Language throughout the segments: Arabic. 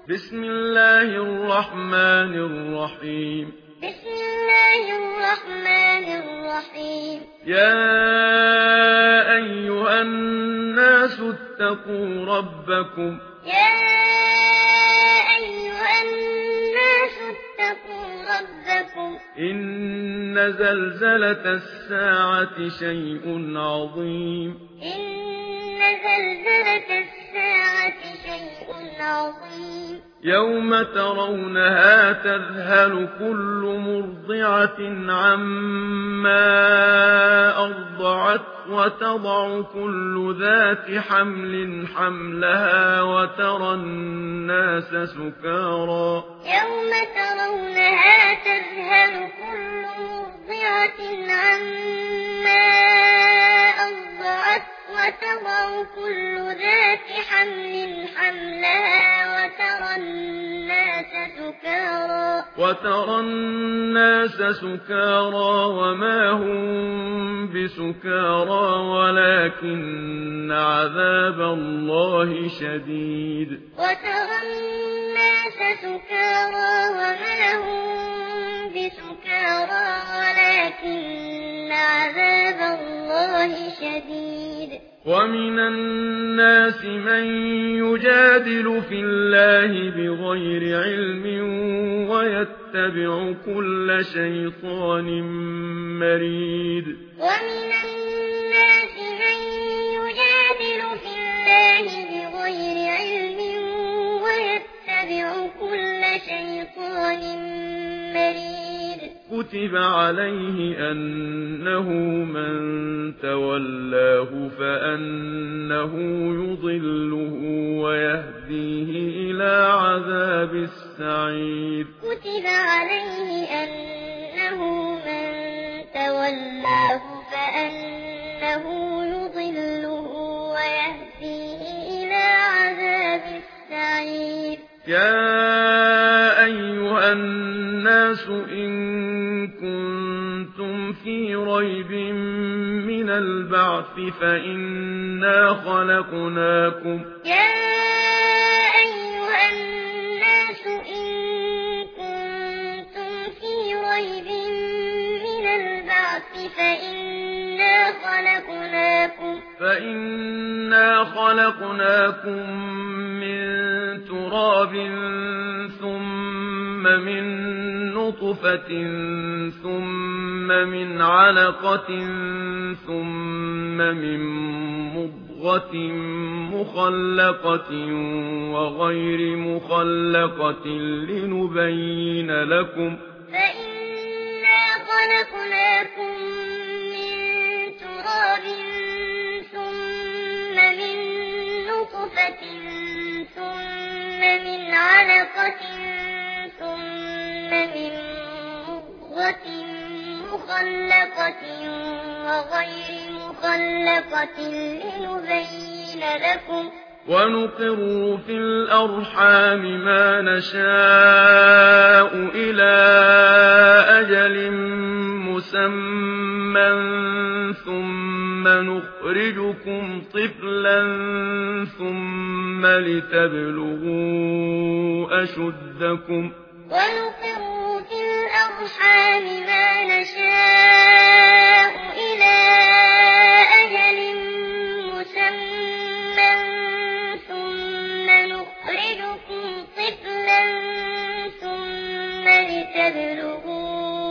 بسم الله الرحمن الرحيم بسم الله الرحمن الرحيم يا أيها الناس اتقوا ربكم يا أيها الناس اتقوا ربكم إن زلزلة الساعة شيء عظيم إن زلزلة الساعة شيء عظيم يوم ترونها تذهل كل مرضعة عما أرضعت وتضع كل ذات حمل حملها وترى الناس سكارى يوم ترونها تذهل كل مرضعة عما أرضعت وتضع كل ذات حمل حملها وترى الناس سكارى وما هم بسكارى ولكن عذاب الله شديد وترى الناس سكارى وما هم بسكارى ولكن عذاب الله شديد ومن الناس من يجادل في الله بغير علم ويتبع كل شيطان مريد ومن الناس من يجادل في الله بغير علم ويتبع كل شيطان مريد كتب عليه أنه من تولاه فأنه يضله ويهديه إلى عذاب السعير كتب عليه أنه من تولاه فأنه يضله ويهديه إلى عذاب السعير يا أيها الناس إن كنتم في ريب من البعث فإنا خلقناكم يا أيها الناس إن كنتم في ريب من البعث فإنا خلقناكم من تراب ثم من نطفة ثم من علقة ثم من مضغة مخلقة وغير مخلقة لنبين لكم فإنا خلقناكم من تراب ثم من نطفة ثم من علقة ثم من مضغة مخلقة وغير مخلقة لنبين لكم ونقر في الأرحام ما نشاء إلى أجل مسمى ثم نخرجكم طفلا ثم لتبلغوا أشدكم ونقر في الأرحام ما نشاء إلى أجل مسمى ثم نخرجكم طفلا ثم لتبلغوا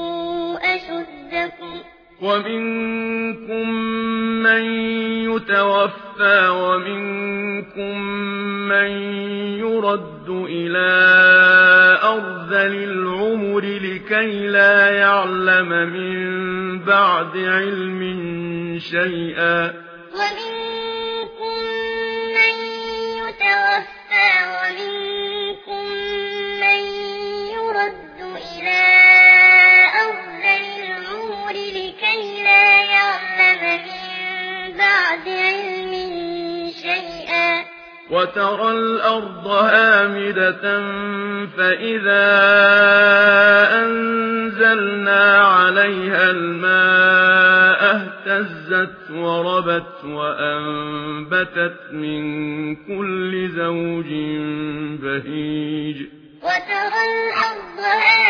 أشدكم ومنكم من يتوفى ومنكم من يرد إلى أرذل العمر لكي لا يعلم من بعد علم شيئا ومنكم من يتوفى ومنكم من يرد إلى أرذل العمر لكي لا يعلم من بعد علم شيئا وترى الأرض هامدة فإذا أنزلنا عليها الماء اهتزت وربت وأنبتت من كل زوج بهيج. وترى الأرض